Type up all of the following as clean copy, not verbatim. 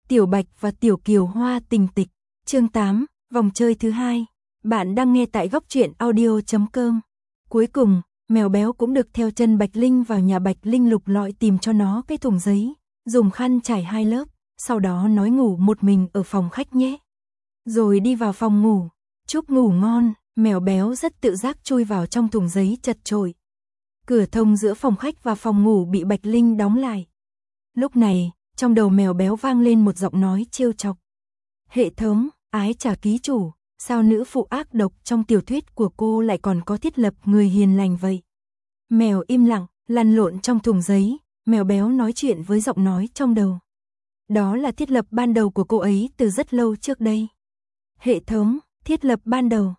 Tiểu Bạch và Tiểu Kiều Hoa tình tịch, chương 8, vòng chơi thứ 2. Bạn đang nghe tại góc truyện audio.com. Cuối cùng, mèo béo cũng được theo chân Bạch Linh vào nhà Bạch Linh lục lọi tìm cho nó cái thùng giấy, dùng khăn trải 2 lớp, sau đó nói ngủ một mình ở phòng khách nhé. Rồi đi vào phòng ngủ, chúc ngủ ngon, mèo béo rất tự giác chui vào trong thùng giấy chật chội. Cửa thông giữa phòng khách và phòng ngủ bị Bạch Linh đóng lại. Lúc này, trong đầu mèo béo vang lên một giọng nói trêu chọc. Hệ thống, ái chà ký chủ, sao nữ phụ ác độc trong tiểu thuyết của cô lại còn có thiết lập người hiền lành vậy? Mèo im lặng, lăn lộn trong thùng giấy, mèo béo nói chuyện với giọng nói trong đầu. Đó là thiết lập ban đầu của cô ấy từ rất lâu trước đây. Hệ thống, thiết lập ban đầu,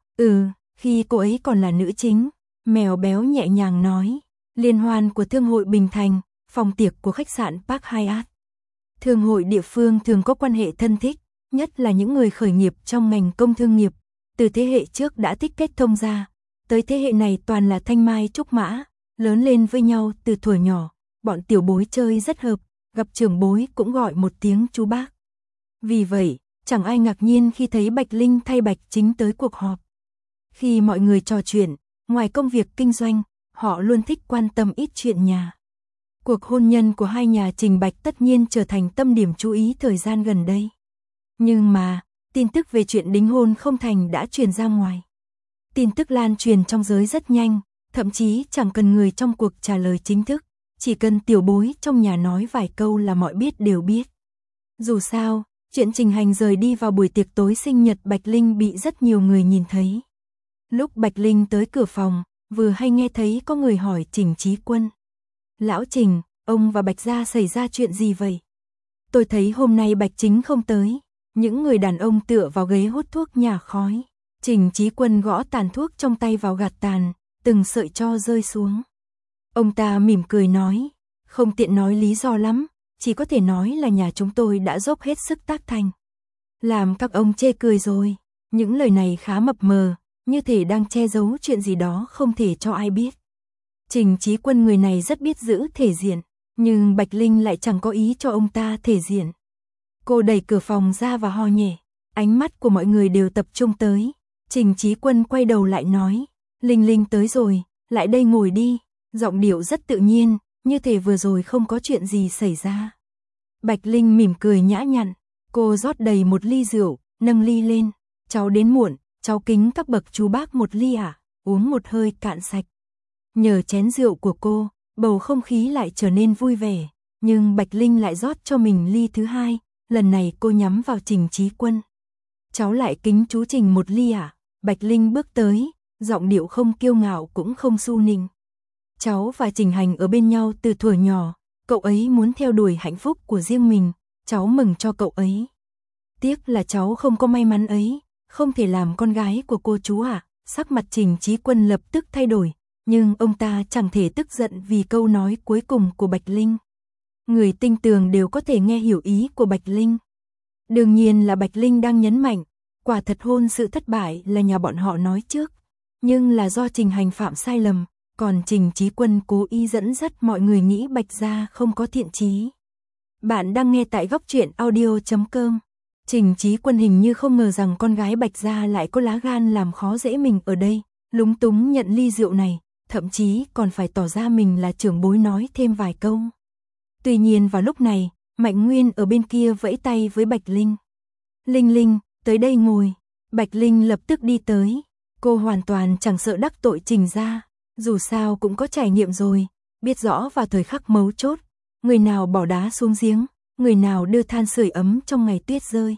khi cô ấy còn là nữ chính, mèo béo nhẹ nhàng nói. Liên hoan của Thương hội Bình Thành, phòng tiệc của khách sạn Park Hyatt. Thương hội địa phương thường có quan hệ thân thích, nhất là những người khởi nghiệp trong ngành công thương nghiệp, từ thế hệ trước đã thích kết thông ra, tới thế hệ này toàn là thanh mai trúc mã, lớn lên với nhau từ thuở nhỏ, bọn tiểu bối chơi rất hợp, gặp trưởng bối cũng gọi một tiếng chú bác. Vì vậy, chẳng ai ngạc nhiên khi thấy Bạch Linh thay Bạch Chính tới cuộc họp. Khi mọi người trò chuyện, ngoài công việc kinh doanh, họ luôn thích quan tâm ít chuyện nhà. Cuộc hôn nhân của hai nhà Trình Bạch tất nhiên trở thành tâm điểm chú ý thời gian gần đây. Nhưng mà, tin tức về chuyện đính hôn không thành đã truyền ra ngoài. Tin tức lan truyền trong giới rất nhanh, thậm chí chẳng cần người trong cuộc trả lời chính thức, chỉ cần tiểu bối trong nhà nói vài câu là mọi biết đều biết. Dù sao, chuyện Trình Hành rời đi vào buổi tiệc tối sinh nhật Bạch Linh bị rất nhiều người nhìn thấy. Lúc Bạch Linh tới cửa phòng, vừa hay nghe thấy có người hỏi Trình Chí Quân. Lão Trình, ông và Bạch gia xảy ra chuyện gì vậy? Tôi thấy hôm nay Bạch Chính không tới. Những người đàn ông tựa vào ghế hút thuốc nhả khói. Trình Chí Quân gõ tàn thuốc trong tay vào gạt tàn, từng sợi tro rơi xuống. Ông ta mỉm cười nói, không tiện nói lý do lắm, chỉ có thể nói là nhà chúng tôi đã dốc hết sức tác thành. Làm các ông chê cười rồi, những lời này khá mập mờ, như thể đang che giấu chuyện gì đó không thể cho ai biết. Trình Chí Quân người này rất biết giữ thể diện, nhưng Bạch Linh lại chẳng có ý cho ông ta thể diện. Cô đẩy cửa phòng ra và ho nhẹ, ánh mắt của mọi người đều tập trung tới. Trình Chí Quân quay đầu lại nói, Linh Linh tới rồi, lại đây ngồi đi, giọng điệu rất tự nhiên, như thể vừa rồi không có chuyện gì xảy ra. Bạch Linh mỉm cười nhã nhặn, cô rót đầy một ly rượu, nâng ly lên, cháu đến muộn, cháu kính các bậc chú bác một ly ạ, uống một hơi cạn sạch. Nhờ chén rượu của cô, bầu không khí lại trở nên vui vẻ, nhưng Bạch Linh lại rót cho mình ly thứ hai, lần này cô nhắm vào Trình Chí Quân. Cháu lại kính chú Trình một ly ạ. Bạch Linh bước tới, giọng điệu không kiêu ngạo cũng không su nịnh. Cháu và Trình Hành ở bên nhau từ thuở nhỏ, cậu ấy muốn theo đuổi hạnh phúc của riêng mình, cháu mừng cho cậu ấy. Tiếc là cháu không có may mắn ấy, không thể làm con gái của cô chú ạ. Sắc mặt Trình Chí Quân lập tức thay đổi, nhưng ông ta chẳng thể tức giận vì câu nói cuối cùng của Bạch Linh. Người tinh tường đều có thể nghe hiểu ý của Bạch Linh. Đương nhiên là Bạch Linh đang nhấn mạnh, quả thật hôn sự thất bại là nhà bọn họ nói trước, nhưng là do Trình Hành phạm sai lầm, còn Trình Chí Quân cố ý dẫn dắt mọi người nghĩ Bạch gia không có thiện chí. Bạn đang nghe tại góc truyện audio.com. Trình Chí Quân hình như không ngờ rằng con gái Bạch gia lại có lá gan làm khó dễ mình ở đây, lúng túng nhận ly rượu này, thậm chí còn phải tỏ ra mình là trưởng bối nói thêm vài câu. Tuy nhiên vào lúc này, Mạnh Nguyên ở bên kia vẫy tay với Bạch Linh. Linh Linh, tới đây ngồi. Bạch Linh lập tức đi tới. Cô hoàn toàn chẳng sợ đắc tội Trình gia, dù sao cũng có trải nghiệm rồi, biết rõ vào thời khắc mấu chốt, người nào bỏ đá xuống giếng, người nào đưa than sưởi ấm trong ngày tuyết rơi.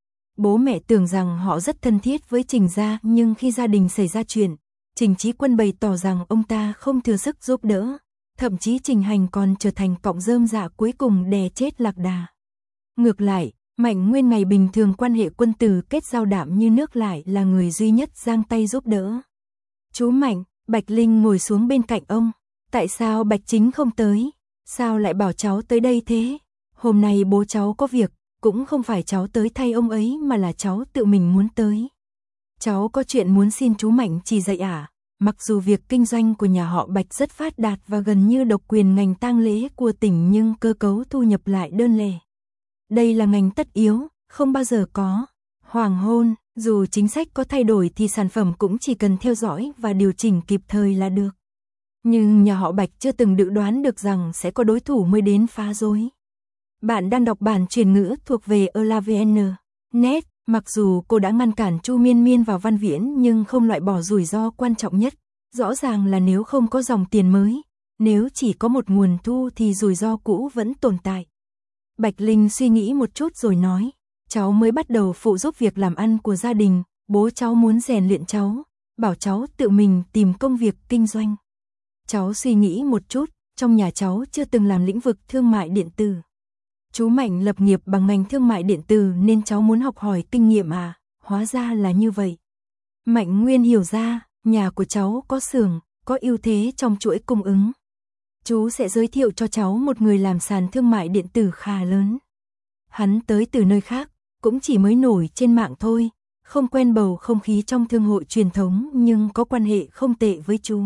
Bố mẹ tưởng rằng họ rất thân thiết với Trình gia, nhưng khi gia đình xảy ra chuyện, Trình Chí Quân bày tỏ rằng ông ta không thừa sức giúp đỡ, thậm chí Trình Hành còn trở thành cọng rơm rạ cuối cùng đè chết lạc đà. Ngược lại, Mạnh Nguyên ngày bình thường quan hệ quân tử kết giao đạm như nước lại là người duy nhất giang tay giúp đỡ. Chú Mạnh, Bạch Linh ngồi xuống bên cạnh ông. Tại sao Bạch Chính không tới? Sao lại bảo cháu tới đây thế? Hôm nay bố cháu có việc, cũng không phải cháu tới thay ông ấy mà là cháu tự mình muốn tới. Cháu có chuyện muốn xin chú Mạnh chỉ dạy ạ. Mặc dù việc kinh doanh của nhà họ Bạch rất phát đạt và gần như độc quyền ngành tang lễ của tỉnh, nhưng cơ cấu thu nhập lại đơn lẻ. đây là ngành tất yếu, không bao giờ có hoàng hôn, dù chính sách có thay đổi thì sản phẩm cũng chỉ cần theo dõi và điều chỉnh kịp thời là được. Nhưng nhà họ Bạch chưa từng dự đoán được rằng sẽ có đối thủ mới đến phá rối. Bạn đang đọc bản chuyển ngữ thuộc về ELAVN.net, mặc dù cô đã ngăn cản Chu Miên Miên vào Văn Viễn nhưng không loại bỏ rủi ro quan trọng nhất, rõ ràng là nếu không có dòng tiền mới, nếu chỉ có một nguồn thu thì rủi ro cũ vẫn tồn tại. Bạch Linh suy nghĩ một chút rồi nói, cháu mới bắt đầu phụ giúp việc làm ăn của gia đình, bố cháu muốn rèn luyện cháu, bảo cháu tự mình tìm công việc kinh doanh. Cháu suy nghĩ một chút, trong nhà cháu chưa từng làm lĩnh vực thương mại điện tử. Chú Mạnh lập nghiệp bằng ngành thương mại điện tử nên cháu muốn học hỏi kinh nghiệm à, hóa ra là như vậy. Mạnh Nguyên hiểu ra, nhà của cháu có xưởng, có ưu thế trong chuỗi cung ứng. Chú sẽ giới thiệu cho cháu một người làm sàn thương mại điện tử khá lớn. Hắn tới từ nơi khác, cũng chỉ mới nổi trên mạng thôi, không quen bầu không khí trong thương hội truyền thống nhưng có quan hệ không tệ với chú.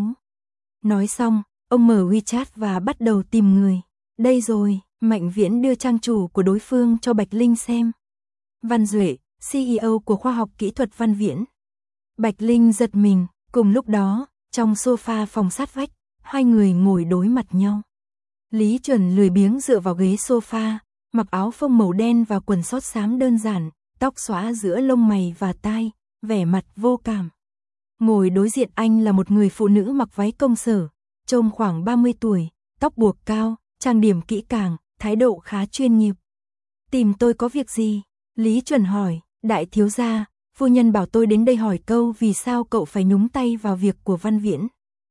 Nói xong, ông mở WeChat và bắt đầu tìm người. Đây rồi, Mạnh Viễn đưa trang chủ của đối phương cho Bạch Linh xem. Văn Duệ, CEO của khoa học kỹ thuật Văn Viễn. Bạch Linh giật mình, cùng lúc đó, trong sofa phòng sát vách, hai người ngồi đối mặt nhau. Lý Chuẩn lười biếng dựa vào ghế sofa, mặc áo phông màu đen và quần sót xám đơn giản, tóc xõa giữa lông mày và tai, vẻ mặt vô cảm. Ngồi đối diện anh là một người phụ nữ mặc váy công sở, trông khoảng 30 tuổi, tóc buộc cao, trang điểm kỹ càng, thái độ khá chuyên nghiệp. Tìm tôi có việc gì? Lý Chuẩn hỏi, đại thiếu gia, phu nhân bảo tôi đến đây hỏi câu vì sao cậu phải nhúng tay vào việc của Văn Viễn.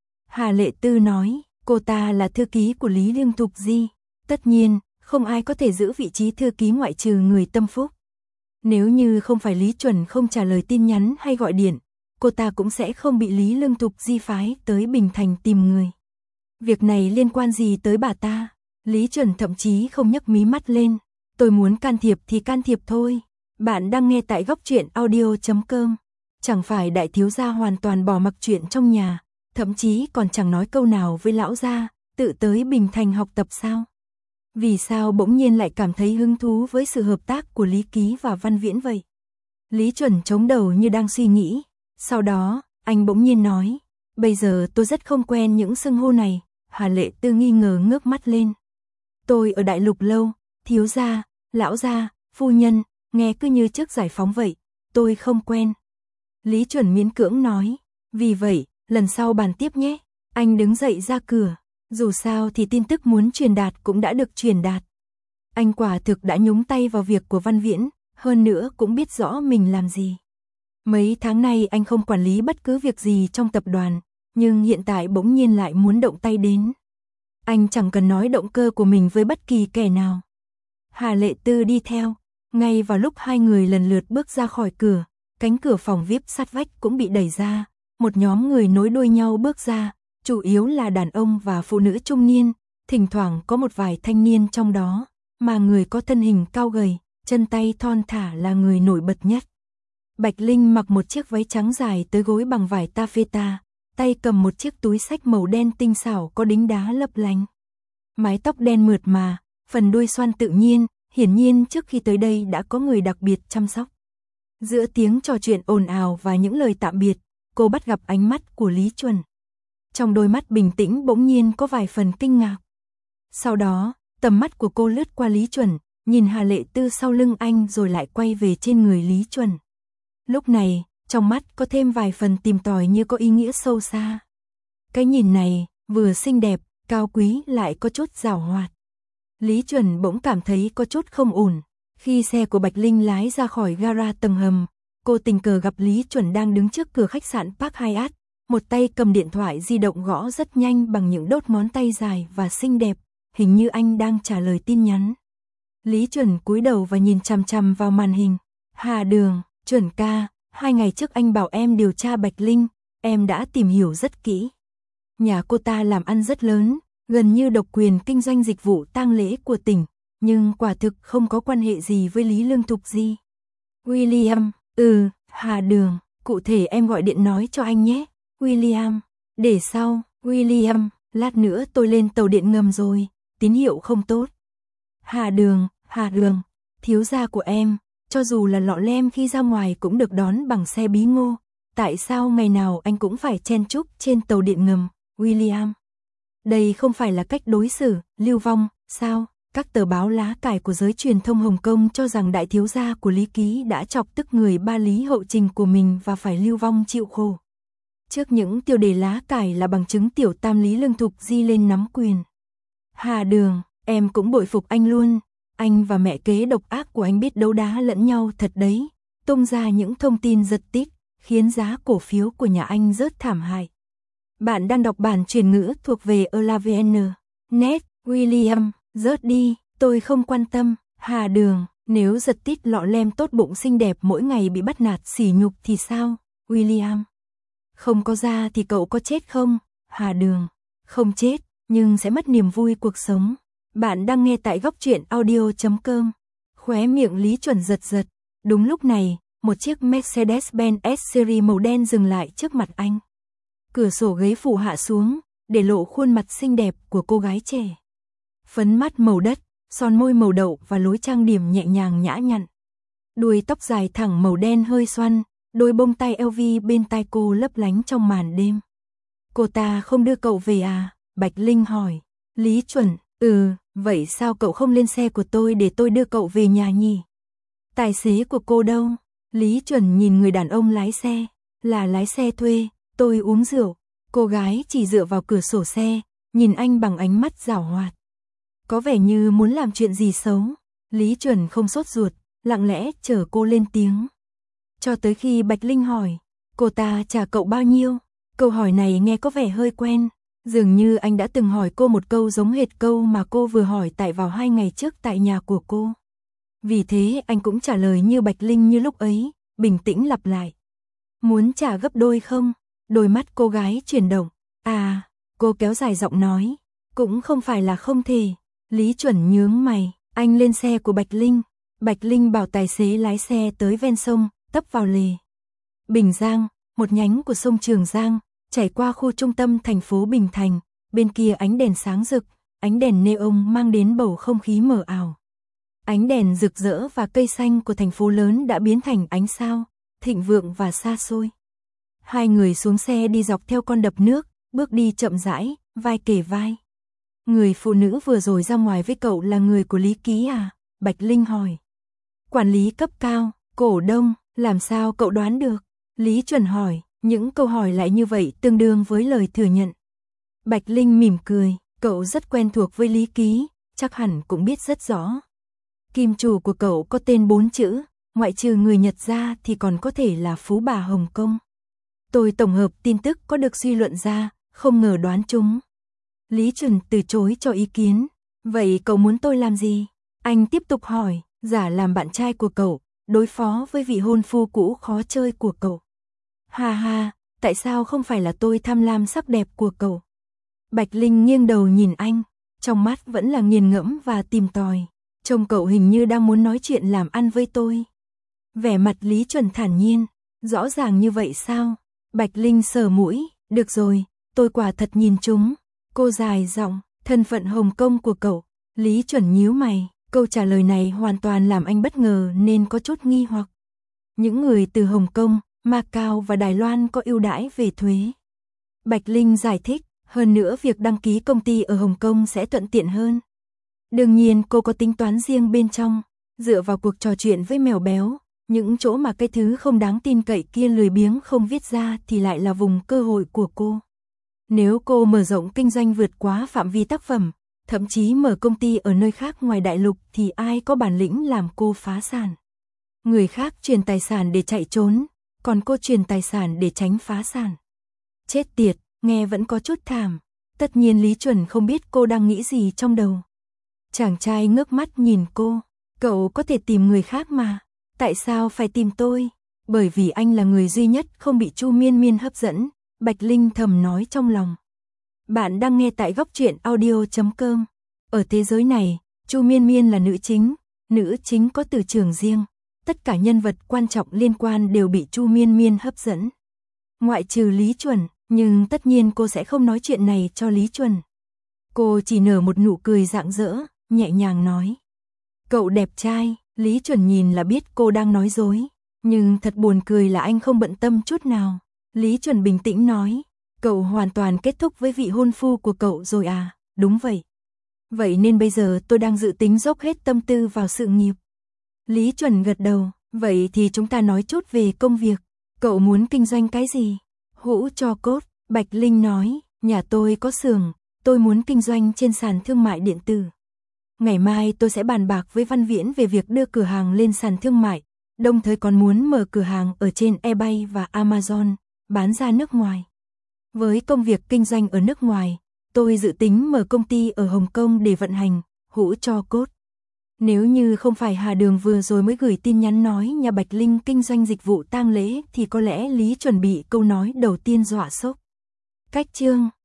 Hà Lệ Tư nói, cô ta là thư ký của Lý Lương Thục Di, tất nhiên, không ai có thể giữ vị trí thư ký ngoại trừ người tâm phúc. Nếu như không phải Lý Chuẩn không trả lời tin nhắn hay gọi điện, cô ta cũng sẽ không bị Lý Lương Thục Di phái tới Bình Thành tìm người. Việc này liên quan gì tới bà ta? Lý Chuẩn thậm chí không nhấc mí mắt lên, tôi muốn can thiệp thì can thiệp thôi. Bạn đang nghe tại góc truyện audio.com. Chẳng phải đại thiếu gia hoàn toàn bỏ mặc chuyện trong nhà, thậm chí còn chẳng nói câu nào với lão gia, tự tới Bình Thành học tập sao? Vì sao bỗng nhiên lại cảm thấy hứng thú với sự hợp tác của Lý Ký và Văn Viễn vậy? Lý Chuẩn chống đầu như đang suy nghĩ, sau đó, anh bỗng nhiên nói, bây giờ tôi rất không quen những xưng hô này. Hà Lệ Tư nghi ngờ ngước mắt lên. Tôi ở Đại Lục lâu, thiếu gia, lão gia, phu nhân, nghe cứ như trước giải phóng vậy, tôi không quen. Lý Chuẩn miễn cưỡng nói, vì vậy, lần sau bàn tiếp nhé. Anh đứng dậy ra cửa, dù sao thì tin tức muốn truyền đạt cũng đã được truyền đạt. Anh quả thực đã nhúng tay vào việc của Văn Viễn, hơn nữa cũng biết rõ mình làm gì. Mấy tháng nay anh không quản lý bất cứ việc gì trong tập đoàn, nhưng hiện tại bỗng nhiên lại muốn động tay đến. Anh chẳng cần nói động cơ của mình với bất kỳ kẻ nào. Hà Lệ Tư đi theo, ngay vào lúc hai người lần lượt bước ra khỏi cửa, cánh cửa phòng VIP sát vách cũng bị đẩy ra, một nhóm người nối đuôi nhau bước ra, chủ yếu là đàn ông và phụ nữ trung niên, thỉnh thoảng có một vài thanh niên trong đó, mà người có thân hình cao gầy, chân tay thon thả là người nổi bật nhất. Bạch Linh mặc một chiếc váy trắng dài tới gối bằng vải taffeta, tay cầm một chiếc túi xách màu đen tinh xảo có đính đá lấp lánh. Mái tóc đen mượt mà, phần đuôi xoăn tự nhiên, hiển nhiên trước khi tới đây đã có người đặc biệt chăm sóc. Giữa tiếng trò chuyện ồn ào và những lời tạm biệt, cô bắt gặp ánh mắt của Lý Chuẩn. Trong đôi mắt bình tĩnh bỗng nhiên có vài phần kinh ngạc. Sau đó, tầm mắt của cô lướt qua Lý Chuẩn, nhìn Hà Lệ Tư sau lưng anh rồi lại quay về trên người Lý Chuẩn. Lúc này, trong mắt có thêm vài phần tìm tòi như có ý nghĩa sâu xa. Cái nhìn này, vừa xinh đẹp, cao quý lại có chút giảo hoạt. Lý Chuẩn bỗng cảm thấy có chút không ổn. Khi xe của Bạch Linh lái ra khỏi gara tầng hầm, cô tình cờ gặp Lý Chuẩn đang đứng trước cửa khách sạn Park Hyatt, một tay cầm điện thoại di động gõ rất nhanh bằng những đốt ngón tay dài và xinh đẹp, hình như anh đang trả lời tin nhắn. Lý Chuẩn cúi đầu và nhìn chằm chằm vào màn hình. Hà Đường, Chuẩn ca, 2 ngày trước anh bảo em điều tra Bạch Linh, em đã tìm hiểu rất kỹ. Nhà cô ta làm ăn rất lớn, gần như độc quyền kinh doanh dịch vụ tang lễ của tỉnh, nhưng quả thực không có quan hệ gì với Lý Lương Thục Di. William, Hà Đường, cụ thể em gọi điện nói cho anh nhé. William, để sau, William, lát nữa tôi lên tàu điện ngầm rồi, tín hiệu không tốt. Hà Đường, thiếu gia của em, cho dù là lọ lem khi ra ngoài cũng được đón bằng xe bí ngô, tại sao ngày nào anh cũng phải chen chúc trên tàu điện ngầm, William? Đây không phải là cách đối xử, lưu vong, sao? Các tờ báo lá cải của giới truyền thông Hồng Kông cho rằng đại thiếu gia của Lý Ký đã chọc tức người ba Lý hậu trình của mình và phải lưu vong chịu khổ. Trước những tiêu đề lá cải là bằng chứng tiểu tam Lý Lương Thục di lên nắm quyền. Hà Đường, em cũng bội phục anh luôn, anh và mẹ kế độc ác của anh biết đấu đá lẫn nhau thật đấy, tung ra những thông tin giật tít, khiến giá cổ phiếu của nhà anh rớt thảm hại. Bạn đang đọc bản truyền ngữ thuộc về ELAVN. Net, William, rớt đi, tôi không quan tâm. Hà Đường, nếu giật tít lọ lem tốt bụng xinh đẹp mỗi ngày bị bắt nạt sỉ nhục thì sao, William? Không có ra thì cậu có chết không? Hà Đường, không chết, nhưng sẽ mất niềm vui cuộc sống. Bạn đang nghe tại góc truyện audio.com. Khóe miệng Lý Chuẩn giật giật. Đúng lúc này, một chiếc Mercedes-Benz S-Series màu đen dừng lại trước mặt anh. Cửa sổ ghế phụ hạ xuống, để lộ khuôn mặt xinh đẹp của cô gái trẻ. Phấn mắt màu đất, son môi màu đậu và lối trang điểm nhẹ nhàng nhã nhặn. Đuôi tóc dài thẳng màu đen hơi xoăn, đôi bông tai LV bên tai cô lấp lánh trong màn đêm. Cô ta không đưa cậu về à? Bạch Linh hỏi. Lý Chuẩn, vậy sao cậu không lên xe của tôi để tôi đưa cậu về nhà nhỉ? Tài xế của cô đâu? Lý Chuẩn nhìn người đàn ông lái xe. Là lái xe thuê, tôi uống rượu. Cô gái chỉ dựa vào cửa sổ xe, nhìn anh bằng ánh mắt giảo hoạt. Có vẻ như muốn làm chuyện gì xấu. Lý Chuẩn không sốt ruột, lặng lẽ chờ cô lên tiếng. Cho tới khi Bạch Linh hỏi, cô ta trả cậu bao nhiêu? Câu hỏi này nghe có vẻ hơi quen. Dường như anh đã từng hỏi cô một câu giống hệt câu mà cô vừa hỏi tại vào 2 ngày trước tại nhà của cô. Vì thế anh cũng trả lời như Bạch Linh như lúc ấy, bình tĩnh lặp lại. Muốn trả gấp đôi không? Đôi mắt cô gái chuyển động. À, cô kéo dài giọng nói. Cũng không phải là không thể. Lý Chuẩn nhướng mày, anh lên xe của Bạch Linh. Bạch Linh bảo tài xế lái xe tới ven sông, tấp vào lề. Bình Giang, một nhánh của sông Trường Giang, chảy qua khu trung tâm thành phố Bình Thành, bên kia ánh đèn sáng rực, ánh đèn neon mang đến bầu không khí mờ ảo. Ánh đèn rực rỡ và cây xanh của thành phố lớn đã biến thành ánh sao, thịnh vượng và xa xôi. Hai người xuống xe đi dọc theo con đập nước, bước đi chậm rãi, vai kề vai. Người phụ nữ vừa rồi ra ngoài với cậu là người của Lý Ký à? Bạch Linh hỏi. Quản lý cấp cao, cổ đông, làm sao cậu đoán được? Lý Chuẩn hỏi, những câu hỏi lại như vậy tương đương với lời thừa nhận. Bạch Linh mỉm cười, cậu rất quen thuộc với Lý Ký, chắc hẳn cũng biết rất rõ. Kim chủ của cậu có tên 4 chữ, ngoại trừ người Nhật ra thì còn có thể là phú bà Hồng Kông. Tôi tổng hợp tin tức có được suy luận ra, không ngờ đoán chúng. Lý Chuẩn từ chối cho ý kiến. Vậy cậu muốn tôi làm gì? Anh tiếp tục hỏi, giả làm bạn trai của cậu, đối phó với vị hôn phu cũ khó chơi của cậu. Ha ha, tại sao không phải là tôi tham lam sắc đẹp của cậu? Bạch Linh nghiêng đầu nhìn anh, trong mắt vẫn là nghiền ngẫm và tìm tòi. Trông cậu hình như đang muốn nói chuyện làm ăn với tôi. Vẻ mặt Lý Chuẩn thản nhiên, rõ ràng như vậy sao? Bạch Linh sờ mũi, được rồi, tôi quả thật nhìn chúng. Cô dài giọng, thân phận Hồng Kông của cậu. Lý Chuẩn nhíu mày, câu trả lời này hoàn toàn làm anh bất ngờ nên có chút nghi hoặc. Những người từ Hồng Kông, Macau và Đài Loan có ưu đãi về thuế. Bạch Linh giải thích, hơn nữa việc đăng ký công ty ở Hồng Kông sẽ thuận tiện hơn. Đương nhiên cô có tính toán riêng bên trong, dựa vào cuộc trò chuyện với mèo béo, những chỗ mà cái thứ không đáng tin cậy kia lười biếng không viết ra thì lại là vùng cơ hội của cô. Nếu cô mở rộng kinh doanh vượt quá phạm vi tác phẩm, thậm chí mở công ty ở nơi khác ngoài đại lục thì ai có bản lĩnh làm cô phá sản. Người khác truyền tài sản để chạy trốn, còn cô truyền tài sản để tránh phá sản. Chết tiệt, nghe vẫn có chút thảm. Tất nhiên Lý Chuẩn không biết cô đang nghĩ gì trong đầu. Chàng trai ngước mắt nhìn cô. Cậu có thể tìm người khác mà. Tại sao phải tìm tôi? Bởi vì anh là người duy nhất không bị Chu Miên Miên hấp dẫn. Bạch Linh thầm nói trong lòng. Bạn đang nghe tại góc truyện audio.com. Ở thế giới này, Chu Miên Miên là nữ chính có từ trường riêng. Tất cả nhân vật quan trọng liên quan đều bị Chu Miên Miên hấp dẫn. Ngoại trừ Lý Chuẩn, nhưng tất nhiên cô sẽ không nói chuyện này cho Lý Chuẩn. Cô chỉ nở một nụ cười rạng rỡ, nhẹ nhàng nói. Cậu đẹp trai, Lý Chuẩn nhìn là biết cô đang nói dối, nhưng thật buồn cười là anh không bận tâm chút nào. Lý Chuẩn bình tĩnh nói, cậu hoàn toàn kết thúc với vị hôn phu của cậu rồi à? Đúng vậy. Vậy nên bây giờ tôi đang dự tính dốc hết tâm tư vào sự nghiệp. Lý Chuẩn gật đầu, vậy thì chúng ta nói chút về công việc. Cậu muốn kinh doanh cái gì? Hũ tro cốt, Bạch Linh nói, nhà tôi có xưởng, tôi muốn kinh doanh trên sàn thương mại điện tử. Ngày mai tôi sẽ bàn bạc với Văn Viễn về việc đưa cửa hàng lên sàn thương mại, đồng thời còn muốn mở cửa hàng ở trên eBay và Amazon, bán ra nước ngoài. Với công việc kinh doanh ở nước ngoài, tôi dự tính mở công ty ở Hồng Kông để vận hành, hũ tro cốt. Nếu như không phải Hà Đường vừa rồi mới gửi tin nhắn nói nhà Bạch Linh kinh doanh dịch vụ tang lễ thì có lẽ Lý chuẩn bị câu nói đầu tiên dọa sốc. Cách chương